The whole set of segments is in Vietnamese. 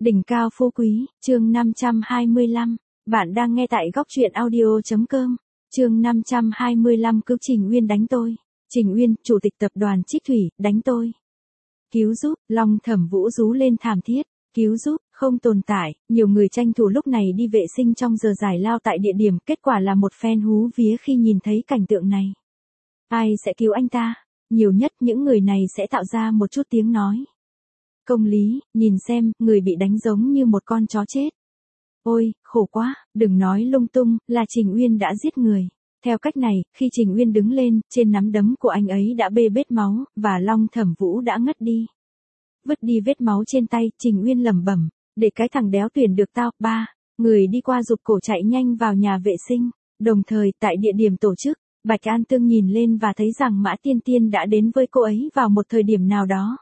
Đỉnh cao phú quý, chương 525. Bạn đang nghe tại góc truyện audio.com. Chương 525 cứu Trình Uyên đánh tôi. Trình Uyên, chủ tịch tập đoàn Trích Thủy, đánh tôi. Cứu giúp, Long Thẩm Vũ rú lên thảm thiết. Cứu giúp, không tồn tại, nhiều người tranh thủ lúc này đi vệ sinh trong giờ giải lao tại địa điểm, kết quả là một phen hú vía khi nhìn thấy cảnh tượng này. Ai sẽ cứu anh ta? Nhiều nhất những người này sẽ tạo ra một chút tiếng nói. Công lý, nhìn xem, người bị đánh giống như một con chó chết. Ôi, khổ quá, đừng nói lung tung, là Trình Uyên đã giết người. Theo cách này, khi Trình Uyên đứng lên, trên nắm đấm của anh ấy đã bê bết máu, và Long Thẩm Vũ đã ngất đi. Vứt đi vết máu trên tay, Trình Uyên lẩm bẩm, để cái thằng đéo tuyển được tao. Người đi qua giục cổ chạy nhanh vào nhà vệ sinh. Đồng thời, tại địa điểm tổ chức, Bạch An Tương nhìn lên và thấy rằng Mã Tiên Tiên đã đến với cô ấy vào một thời điểm nào đó.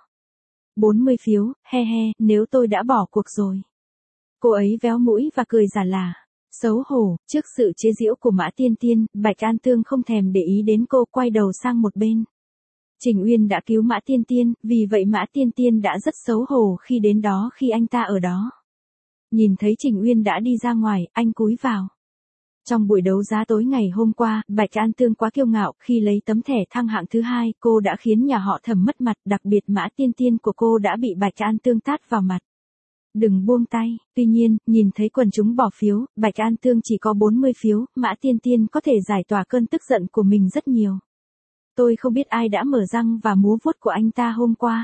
40 phiếu, he, nếu tôi đã bỏ cuộc rồi. Cô ấy véo mũi và cười giả lả. Xấu hổ, trước sự chế giễu của Mã Tiên Tiên, Bạch An Tương không thèm để ý đến cô, quay đầu sang một bên. Trình Uyên đã cứu Mã Tiên Tiên, vì vậy Mã Tiên Tiên đã rất xấu hổ khi đến đó khi anh ta ở đó. Nhìn thấy Trình Uyên đã đi ra ngoài, anh cúi vào. Trong buổi đấu giá tối ngày hôm qua, Bạch An Tương quá kiêu ngạo, khi lấy tấm thẻ thăng hạng thứ 2, cô đã khiến nhà họ Thẩm mất mặt, đặc biệt Mã Tiên Tiên của cô đã bị Bạch An Tương tát vào mặt. Đừng buông tay, tuy nhiên, nhìn thấy quần chúng bỏ phiếu, Bạch An Tương chỉ có 40 phiếu, Mã Tiên Tiên có thể giải tỏa cơn tức giận của mình rất nhiều. Tôi không biết ai đã mở răng và múa vuốt của anh ta hôm qua.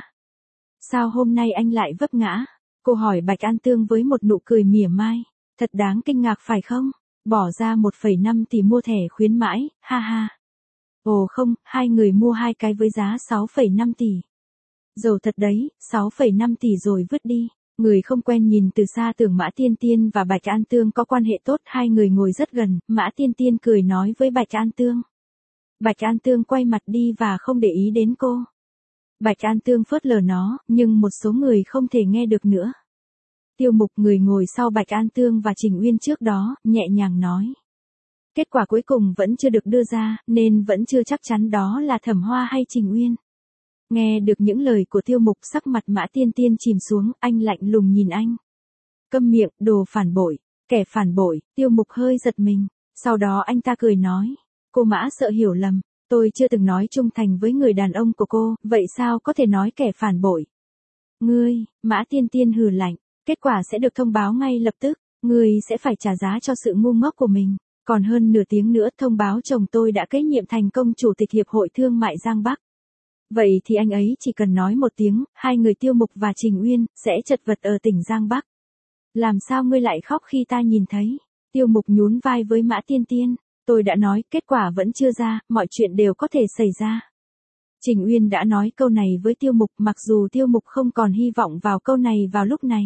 Sao hôm nay anh lại vấp ngã? Cô hỏi Bạch An Tương với một nụ cười mỉa mai. Thật đáng kinh ngạc phải không? Bỏ ra 1,5 tỷ mua thẻ khuyến mãi, ha ha. Ồ không, hai người mua hai cái với giá 6,5 tỷ. Giàu thật đấy, 6,5 tỷ rồi vứt đi. Người không quen nhìn từ xa tưởng Mã Tiên Tiên và Bạch An Tương có quan hệ tốt, hai người ngồi rất gần, Mã Tiên Tiên cười nói với Bạch An Tương. Bạch An Tương quay mặt đi và không để ý đến cô. Bạch An Tương phớt lờ nó, nhưng một số người không thể nghe được nữa. Tiêu Mục, người ngồi sau Bạch An Tương và Trình Uyên trước đó, nhẹ nhàng nói. Kết quả cuối cùng vẫn chưa được đưa ra, nên vẫn chưa chắc chắn đó là Thẩm Hoa hay Trình Uyên. Nghe được những lời của Tiêu Mục, sắc mặt Mã Tiên Tiên chìm xuống, anh lạnh lùng nhìn anh. Câm miệng, đồ phản bội, kẻ phản bội. Tiêu Mục hơi giật mình, sau đó anh ta cười nói. Cô Mã sợ hiểu lầm, tôi chưa từng nói trung thành với người đàn ông của cô, vậy sao có thể nói kẻ phản bội? Ngươi, Mã Tiên Tiên hừ lạnh, kết quả sẽ được thông báo ngay lập tức, ngươi sẽ phải trả giá cho sự ngu ngốc của mình. Còn hơn nửa tiếng nữa thông báo chồng tôi đã kế nhiệm thành công chủ tịch Hiệp hội Thương mại Giang Bắc. Vậy thì anh ấy chỉ cần nói một tiếng, hai người Tiêu Mục và Trình Uyên sẽ chật vật ở tỉnh Giang Bắc. Làm sao ngươi lại khóc khi ta nhìn thấy? Tiêu Mục nhún vai với Mã Tiên Tiên. Tôi đã nói, kết quả vẫn chưa ra, mọi chuyện đều có thể xảy ra. Trình Uyên đã nói câu này với Tiêu Mục, mặc dù Tiêu Mục không còn hy vọng vào câu này vào lúc này.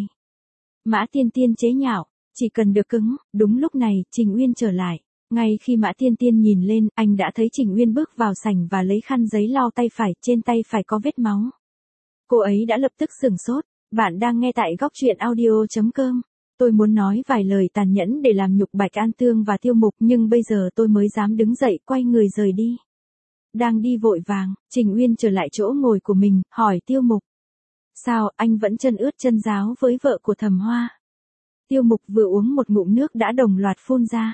Mã Tiên Tiên chế nhạo, chỉ cần được cứng. Đúng lúc này, Trình Uyên trở lại. Ngay khi Mã Tiên Tiên nhìn lên, anh đã thấy Trình Uyên bước vào sảnh và lấy khăn giấy lau tay phải, trên tay phải có vết máu. Cô ấy đã lập tức sửng sốt. Bạn đang nghe tại góc truyện audio.com. Tôi muốn nói vài lời tàn nhẫn để làm nhục Bạch An Tương và Tiêu Mục, nhưng bây giờ tôi mới dám đứng dậy, quay người rời đi. Đang đi vội vàng, Trình Uyên trở lại chỗ ngồi của mình, hỏi Tiêu Mục. Sao, anh vẫn chân ướt chân ráo với vợ của Thẩm Hoa? Tiêu Mục vừa uống một ngụm nước đã đồng loạt phun ra.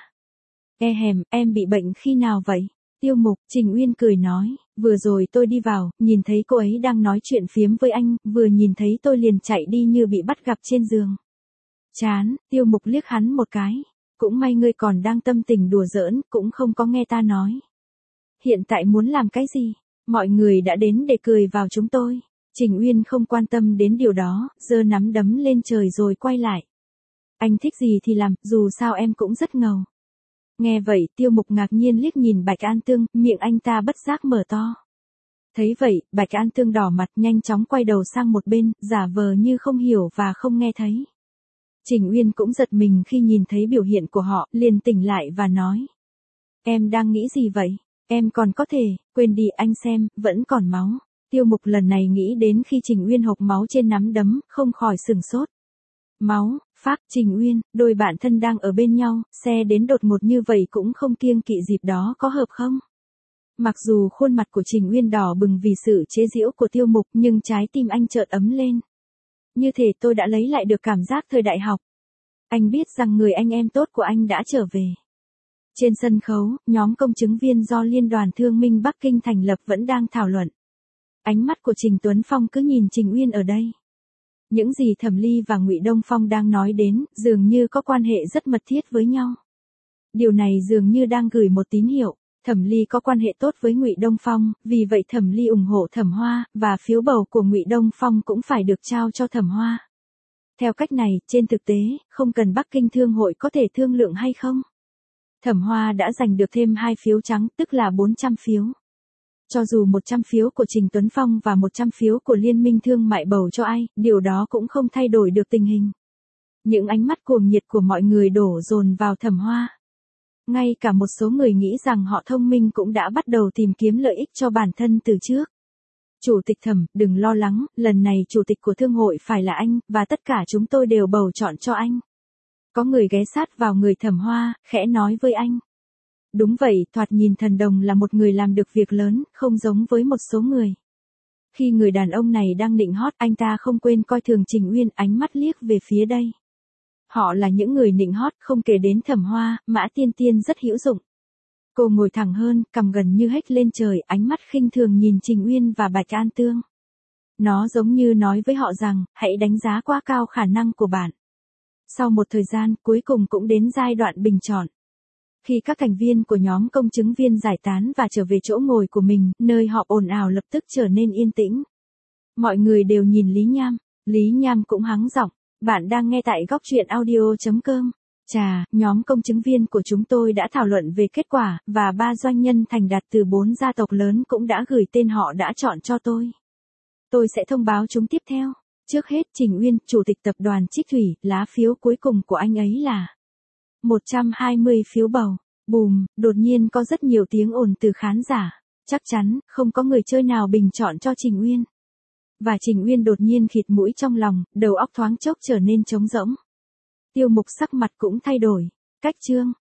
Em bị bệnh khi nào vậy? Tiêu Mục, Trình Uyên cười nói, vừa rồi tôi đi vào, nhìn thấy cô ấy đang nói chuyện phiếm với anh, vừa nhìn thấy tôi liền chạy đi như bị bắt gặp trên giường. Chán, Tiêu Mục liếc hắn một cái. Cũng may ngươi còn đang tâm tình đùa giỡn, cũng không có nghe ta nói. Hiện tại muốn làm cái gì? Mọi người đã đến để cười vào chúng tôi. Trình Uyên không quan tâm đến điều đó, giơ nắm đấm lên trời rồi quay lại. Anh thích gì thì làm, dù sao em cũng rất ngầu. Nghe vậy, Tiêu Mục ngạc nhiên liếc nhìn Bạch An Tương, miệng anh ta bất giác mở to. Thấy vậy, Bạch An Tương đỏ mặt, nhanh chóng quay đầu sang một bên, giả vờ như không hiểu và không nghe thấy. Trình Uyên cũng giật mình khi nhìn thấy biểu hiện của họ, liền tỉnh lại và nói. Em đang nghĩ gì vậy? Em còn có thể, quên đi anh xem, vẫn còn máu. Tiêu Mục lần này nghĩ đến khi Trình Uyên hộc máu trên nắm đấm, không khỏi sửng sốt. Máu, phác, Trình Uyên, đôi bạn thân đang ở bên nhau, xe đến đột ngột như vậy cũng không kiêng kỵ dịp đó có hợp không? Mặc dù khuôn mặt của Trình Uyên đỏ bừng vì sự chế giễu của Tiêu Mục, nhưng trái tim anh chợt ấm lên. Như thể tôi đã lấy lại được cảm giác thời đại học. Anh biết rằng người anh em tốt của anh đã trở về. Trên sân khấu, nhóm công chứng viên do Liên đoàn Thương minh Bắc Kinh thành lập vẫn đang thảo luận. Ánh mắt của Trình Tuấn Phong cứ nhìn Trình Uyên ở đây. Những gì Thẩm Ly và Ngụy Đông Phong đang nói đến, dường như có quan hệ rất mật thiết với nhau. Điều này dường như đang gửi một tín hiệu. Thẩm Ly có quan hệ tốt với Ngụy Đông Phong, vì vậy Thẩm Ly ủng hộ Thẩm Hoa, và phiếu bầu của Ngụy Đông Phong cũng phải được trao cho Thẩm Hoa. Theo cách này, trên thực tế, không cần Bắc Kinh Thương hội có thể thương lượng hay không. Thẩm Hoa đã giành được thêm 2 phiếu trắng, tức là 400 phiếu. Cho dù 100 phiếu của Trình Tuấn Phong và 100 phiếu của Liên minh Thương mại bầu cho ai, điều đó cũng không thay đổi được tình hình. Những ánh mắt cuồng nhiệt của mọi người đổ dồn vào Thẩm Hoa. Ngay cả một số người nghĩ rằng họ thông minh cũng đã bắt đầu tìm kiếm lợi ích cho bản thân từ trước. Chủ tịch Thẩm, đừng lo lắng, lần này chủ tịch của thương hội phải là anh, và tất cả chúng tôi đều bầu chọn cho anh. Có người ghé sát vào người Thẩm Hoa, khẽ nói với anh. Đúng vậy, thoạt nhìn Thần Đồng là một người làm được việc lớn, không giống với một số người. Khi người đàn ông này đang nịnh hót, anh ta không quên coi thường Trình Uyên, ánh mắt liếc về phía đây. Họ là những người nịnh hót, không kể đến Thẩm Hoa, Mã Tiên Tiên rất hữu dụng. Cô ngồi thẳng hơn, cằm gần như hếch lên trời, ánh mắt khinh thường nhìn Trình Uyên và Bạch An Tương. Nó giống như nói với họ rằng, hãy đánh giá quá cao khả năng của bạn. Sau một thời gian, cuối cùng cũng đến giai đoạn bình chọn. Khi các thành viên của nhóm công chứng viên giải tán và trở về chỗ ngồi của mình, nơi họ ồn ào lập tức trở nên yên tĩnh. Mọi người đều nhìn Lý Nham. Lý Nham cũng hắng giọng. Bạn đang nghe tại góc truyện audio.com. Chà, nhóm công chứng viên của chúng tôi đã thảo luận về kết quả, và 3 doanh nhân thành đạt từ 4 gia tộc lớn cũng đã gửi tên họ đã chọn cho tôi. Tôi sẽ thông báo chúng tiếp theo. Trước hết, Trình Uyên, chủ tịch tập đoàn Trích Thủy, lá phiếu cuối cùng của anh ấy là 120 phiếu bầu. Bùm, đột nhiên có rất nhiều tiếng ồn từ khán giả. Chắc chắn, không có người chơi nào bình chọn cho Trình Uyên. Và Trình Uyên đột nhiên khịt mũi trong lòng, đầu óc thoáng chốc trở nên trống rỗng. Tiêu Mục sắc mặt cũng thay đổi. Cách chương.